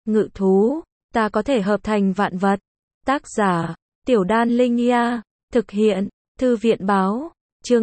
ngự thú, ta có thể hợp thành vạn vật. Tác giả, Tiểu Đan Linh Nha, thực hiện, Thư viện báo, chương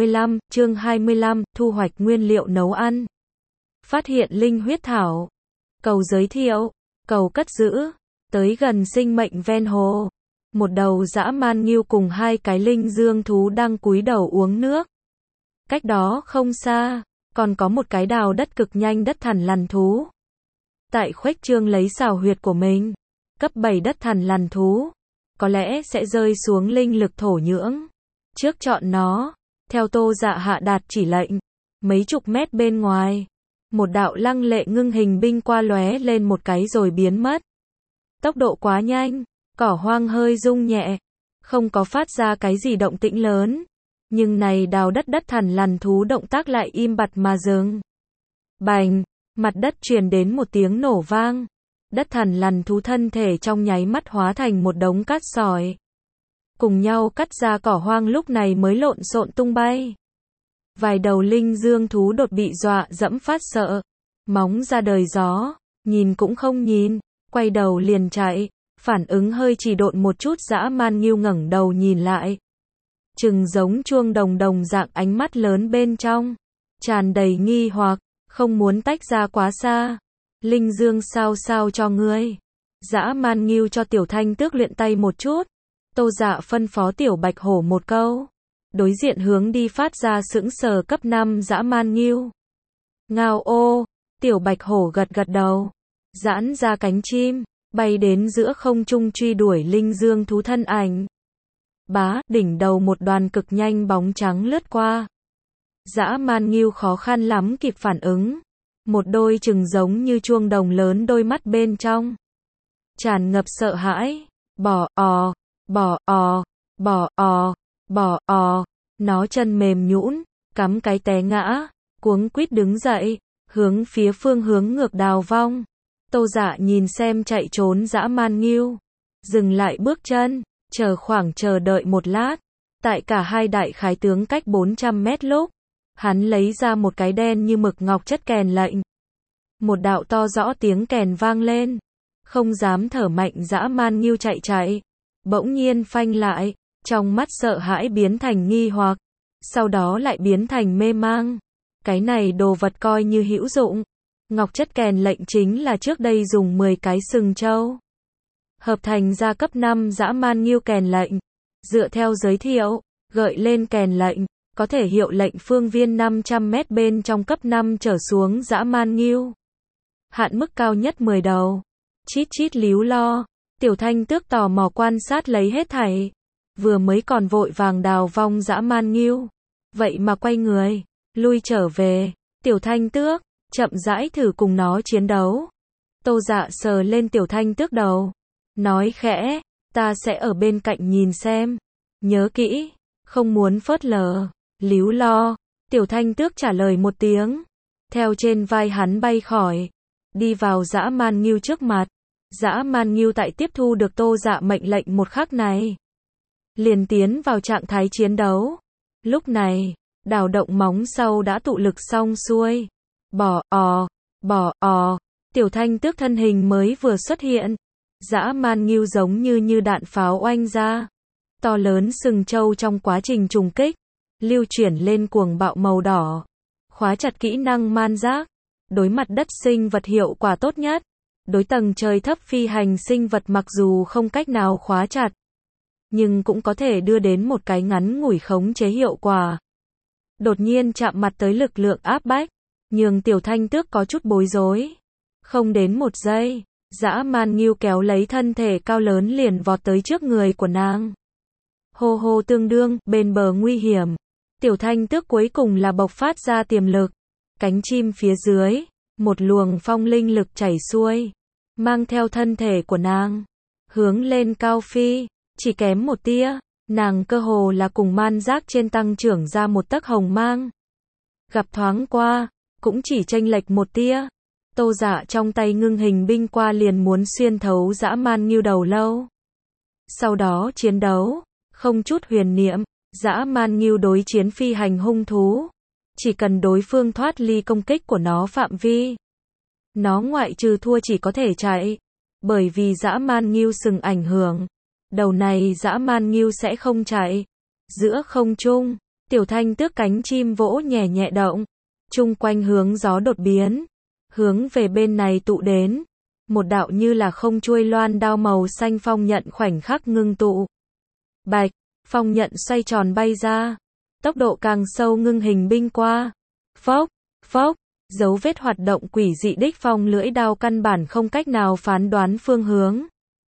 25, thu hoạch nguyên liệu nấu ăn. Phát hiện linh huyết thảo. Cầu giới thiệu, cầu cất giữ, tới gần sinh mệnh ven hồ. Một đầu dã man ngưu cùng hai cái linh dương thú đang cúi đầu uống nước. Cách đó không xa, còn có một cái đào đất cực nhanh đất thằn lằn thú. Tại khuếch trương lấy xào huyệt của mình, cấp 7 đất thằn lằn thú, có lẽ sẽ rơi xuống linh lực thổ nhưỡng. Trước chọn nó, theo Tô Dạ hạ đạt chỉ lệnh, mấy chục mét bên ngoài, một đạo lăng lệ ngưng hình binh qua lóe lên một cái rồi biến mất. Tốc độ quá nhanh, cỏ hoang hơi rung nhẹ, không có phát ra cái gì động tĩnh lớn. Nhưng này đào đất đất thằn lằn thú động tác lại im bặt mà dừng. Bành, mặt đất truyền đến một tiếng nổ vang. Đất thằn lằn thú thân thể trong nháy mắt hóa thành một đống cát sỏi. Cùng nhau cắt ra cỏ hoang lúc này mới lộn xộn tung bay. Vài đầu linh dương thú đột bị dọa dẫm phát sợ. Móng ra đời gió, nhìn cũng không nhìn, quay đầu liền chạy. Phản ứng hơi chỉ độn một chút dã man ngưu ngẩng đầu nhìn lại. Trừng giống chuông đồng đồng dạng ánh mắt lớn bên trong. Tràn đầy nghi hoặc, không muốn tách ra quá xa. Linh dương sao cho ngươi. Dã man ngưu cho Tiểu Thanh Tước luyện tay một chút. Tô Dạ phân phó Tiểu Bạch Hổ một câu. Đối diện hướng đi phát ra sững sờ cấp 5 dã man ngưu. Ngao ô, Tiểu Bạch Hổ gật gật đầu. Giãn ra cánh chim, bay đến giữa không trung truy đuổi linh dương thú thân ảnh. Bá, đỉnh đầu một đoàn cực nhanh bóng trắng lướt qua. Dã man ngưu khó khăn lắm kịp phản ứng. Một đôi trừng giống như chuông đồng lớn đôi mắt bên trong. Tràn ngập sợ hãi. Bỏ ò. Nó chân mềm nhũn, cắm cái té ngã, cuống quýt đứng dậy, hướng phía phương hướng ngược đào vong. Tô Dạ nhìn xem chạy trốn dã man ngưu. Dừng lại bước chân, chờ đợi một lát. Tại cả hai đại khái tướng cách 400 mét lúc, hắn lấy ra một cái đen như mực ngọc chất kèn lệnh. Một đạo to rõ tiếng kèn vang lên. Không dám thở mạnh dã man ngưu chạy. Bỗng nhiên phanh lại, trong mắt sợ hãi biến thành nghi hoặc. Sau đó lại biến thành mê mang. Cái này đồ vật coi như hữu dụng. Ngọc chất kèn lệnh chính là trước đây dùng 10 cái sừng trâu hợp thành ra cấp 5 dã man ngưu kèn lệnh. Dựa theo giới thiệu, gợi lên kèn lệnh, có thể hiệu lệnh phương viên 500 mét bên trong cấp 5 trở xuống dã man ngưu. Hạn mức cao nhất 10 đầu. Chít chít líu lo, Tiểu Thanh Tước tò mò quan sát lấy hết thảy. Vừa mới còn vội vàng đào vong dã man ngưu. Vậy mà quay người, lui trở về. Tiểu Thanh Tước chậm rãi thử cùng nó chiến đấu. Tô Dạ sờ lên Tiểu Thanh Tước đầu. Nói khẽ, ta sẽ ở bên cạnh nhìn xem. Nhớ kỹ, không muốn phớt lờ. Líu lo, Tiểu Thanh Tước trả lời một tiếng. Theo trên vai hắn bay khỏi. Đi vào dã man ngưu trước mặt. Dã man ngưu tại tiếp thu được Tô Dạ mệnh lệnh một khắc này. Liền tiến vào trạng thái chiến đấu. Lúc này, đào động móng sau đã tụ lực xong xuôi. Bỏ ò, Tiểu Thanh Tước thân hình mới vừa xuất hiện. Dã man ngưu giống như đạn pháo oanh ra. To lớn sừng trâu trong quá trình trùng kích, lưu chuyển lên cuồng bạo màu đỏ. Khóa chặt kỹ năng man giác. Đối mặt đất sinh vật hiệu quả tốt nhất. Đối tầng trời thấp phi hành sinh vật mặc dù không cách nào khóa chặt, nhưng cũng có thể đưa đến một cái ngắn ngủi khống chế hiệu quả. Đột nhiên chạm mặt tới lực lượng áp bách, nhường Tiểu Thanh Tước có chút bối rối. Không đến một giây, dã man ngưu kéo lấy thân thể cao lớn liền vọt tới trước người của nàng. Hô tương đương, bên bờ nguy hiểm. Tiểu Thanh Tước cuối cùng là bộc phát ra tiềm lực. Cánh chim phía dưới, một luồng phong linh lực chảy xuôi, mang theo thân thể của nàng, hướng lên cao phi, chỉ kém một tia, nàng cơ hồ là cùng man giác trên tăng trưởng ra một tấc hồng mang. Gặp thoáng qua, cũng chỉ chênh lệch một tia. Tô Dạ trong tay ngưng hình binh qua liền muốn xuyên thấu dã man ngưu đầu lâu. Sau đó chiến đấu, không chút huyền niệm, dã man ngưu đối chiến phi hành hung thú. Chỉ cần đối phương thoát ly công kích của nó phạm vi, Nó ngoại trừ thua chỉ có thể chạy. Bởi vì dã man ngưu sừng ảnh hưởng. Đầu này dã man ngưu sẽ không chạy. Giữa không trung, Tiểu Thanh Tước cánh chim vỗ nhẹ nhẹ động. Chung quanh hướng gió đột biến. Hướng về bên này tụ đến. Một đạo như là không chuôi loan đao màu xanh phong nhận khoảnh khắc ngưng tụ. Bạch, phong nhận xoay tròn bay ra. Tốc độ càng sâu ngưng hình binh qua. Phốc, phốc, dấu vết hoạt động quỷ dị đích phong lưỡi đao căn bản không cách nào phán đoán phương hướng.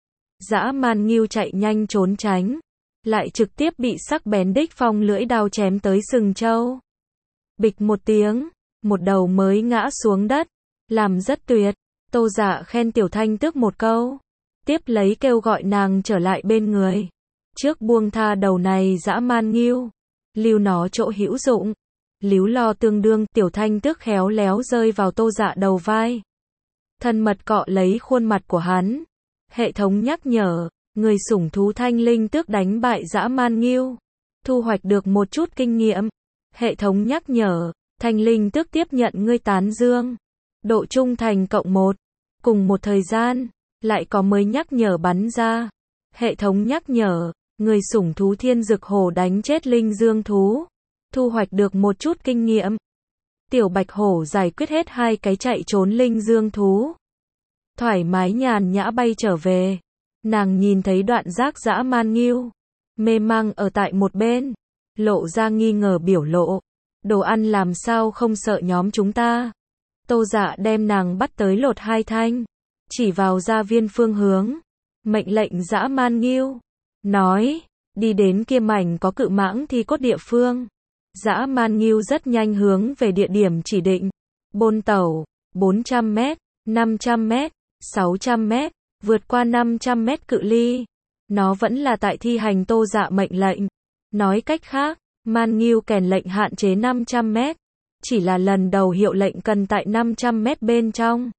Dã man ngưu chạy nhanh trốn tránh. Lại trực tiếp bị sắc bén đích phong lưỡi đao chém tới sừng trâu. Bịch một tiếng, một đầu mới ngã xuống đất. Làm rất tuyệt. Tô Dạ khen Tiểu Thanh Tước một câu. Tiếp lấy kêu gọi nàng trở lại bên người. Trước buông tha đầu này dã man ngưu. Lưu nó chỗ hữu dụng. Líu lo tương đương, Tiểu Thanh Tước khéo léo rơi vào Tô Dạ đầu vai. Thân mật cọ lấy khuôn mặt của hắn. Hệ thống nhắc nhở, người sủng thú Thanh Linh Tước đánh bại dã man ngưu. Thu hoạch được một chút kinh nghiệm. Hệ thống nhắc nhở, Thanh Linh Tước tiếp nhận ngươi tán dương. Độ trung thành cộng 1. Cùng một thời gian, lại có mới nhắc nhở bắn ra. Hệ thống nhắc nhở, người sủng thú Thiên Dực Hổ đánh chết linh dương thú. Thu hoạch được một chút kinh nghiệm. Tiểu Bạch Hổ giải quyết hết 2 cái chạy trốn linh dương thú. Thoải mái nhàn nhã bay trở về. Nàng nhìn thấy đoạn giác dã man ngưu. Mê mang ở tại một bên. Lộ ra nghi ngờ biểu lộ. Đồ ăn làm sao không sợ nhóm chúng ta. Tô Dạ đem nàng bắt tới lột 2 thanh. Chỉ vào gia viên phương hướng. Mệnh lệnh dã man ngưu. Nói, đi đến kia mảnh có cự mãng thi cốt địa phương. Dã man ngưu rất nhanh hướng về địa điểm chỉ định. Bôn tẩu, 400 mét, 500 mét, 600 mét, vượt qua 500 mét cự ly. Nó vẫn là tại thi hành Tô Dạ mệnh lệnh. Nói cách khác, man ngưu kèn lệnh hạn chế 500 mét. Chỉ là lần đầu hiệu lệnh cần tại 500 mét bên trong.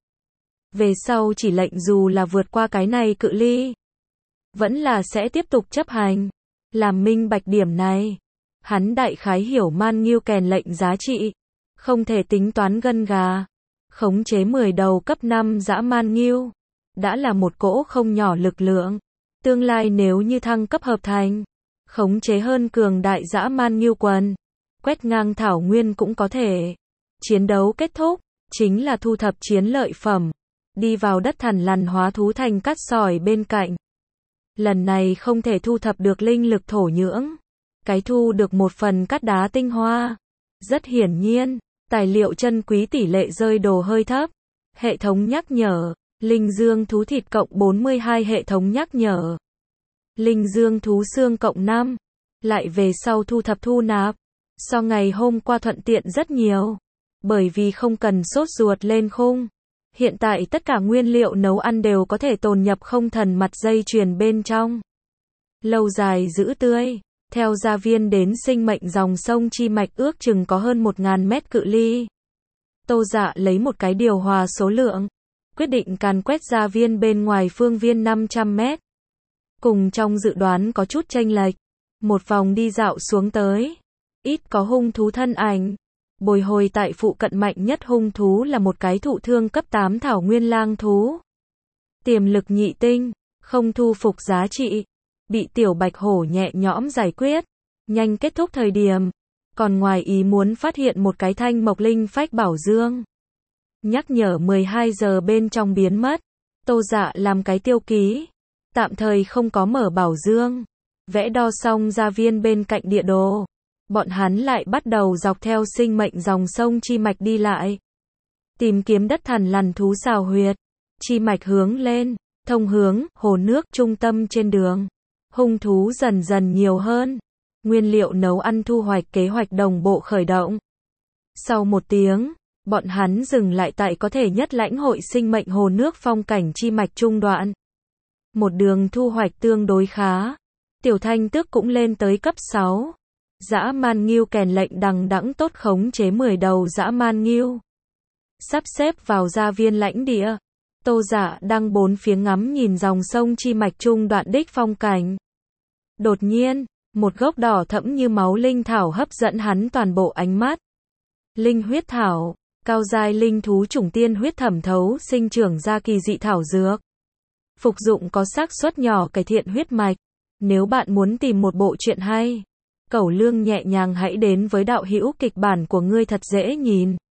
Về sau chỉ lệnh dù là vượt qua cái này cự ly. Vẫn là sẽ tiếp tục chấp hành. Làm minh bạch điểm này. Hắn đại khái hiểu man ngưu kèn lệnh giá trị. Không thể tính toán gân gà. Khống chế 10 đầu cấp 5 dã man ngưu. Đã là một cỗ không nhỏ lực lượng. Tương lai nếu như thăng cấp hợp thành. Khống chế hơn cường đại dã man ngưu quần. Quét ngang thảo nguyên cũng có thể. Chiến đấu kết thúc. Chính là thu thập chiến lợi phẩm. Đi vào đất thằn lằn hóa thú thành cát sỏi bên cạnh. Lần này không thể thu thập được linh lực thổ nhưỡng. Cái thu được một phần cát đá tinh hoa. Rất hiển nhiên, tài liệu chân quý tỷ lệ rơi đồ hơi thấp. Hệ thống nhắc nhở, linh dương thú thịt cộng 42 hệ thống nhắc nhở. Linh dương thú xương cộng 5. Lại về sau thu thập thu nạp. So ngày hôm qua thuận tiện rất nhiều. Bởi vì không cần sốt ruột lên khung. Hiện tại tất cả nguyên liệu nấu ăn đều có thể tồn nhập không thần mặt dây chuyền bên trong. Lâu dài giữ tươi. Theo gia viên đến sinh mệnh dòng sông Chi Mạch ước chừng có hơn 1000 mét cự ly. Tô Dạ lấy một cái điều hòa số lượng. Quyết định càn quét gia viên bên ngoài phương viên 500 mét. Cùng trong dự đoán có chút chênh lệch. Một vòng đi dạo xuống tới. Ít có hung thú thân ảnh. Bồi hồi tại phụ cận mạnh nhất hung thú là một cái thụ thương cấp 8 thảo nguyên lang thú. Tiềm lực nhị tinh, không thu phục giá trị. Bị Tiểu Bạch Hổ nhẹ nhõm giải quyết. Nhanh kết thúc thời điểm. Còn ngoài ý muốn phát hiện một cái thanh mộc linh phách bảo dương. Nhắc nhở 12 giờ bên trong biến mất. Tô Dạ làm cái tiêu ký. Tạm thời không có mở bảo dương. Vẽ đo xong gia viên bên cạnh địa đồ. Bọn hắn lại bắt đầu dọc theo sinh mệnh dòng sông Chi Mạch đi lại. Tìm kiếm đất thằn lằn thú xào huyệt. Chi Mạch hướng lên, thông hướng, hồ nước, trung tâm trên đường. Hung thú dần dần nhiều hơn. Nguyên liệu nấu ăn thu hoạch kế hoạch đồng bộ khởi động. Sau 1 tiếng, bọn hắn dừng lại tại có thể nhất lãnh hội sinh mệnh hồ nước phong cảnh Chi Mạch trung đoạn. Một đường thu hoạch tương đối khá. Tiểu Thanh Tước cũng lên tới cấp 6. Dã man ngưu kèn lệnh đằng đẵng tốt khống chế 10 đầu dã man ngưu. Sắp xếp vào gia viên lãnh địa. Tô Dạ đang bốn phía ngắm nhìn dòng sông Chi Mạch trung đoạn đích phong cảnh. Đột nhiên, một gốc đỏ thẫm như máu linh thảo hấp dẫn hắn toàn bộ ánh mắt. Linh huyết thảo, Cao giai linh thú chủng tiên huyết thẩm thấu sinh trưởng ra kỳ dị thảo dược. Phục dụng có xác suất nhỏ cải thiện huyết mạch. Nếu bạn muốn tìm một bộ truyện hay, cẩu lương nhẹ nhàng hãy đến với đạo hữu kịch bản của ngươi thật dễ nhìn.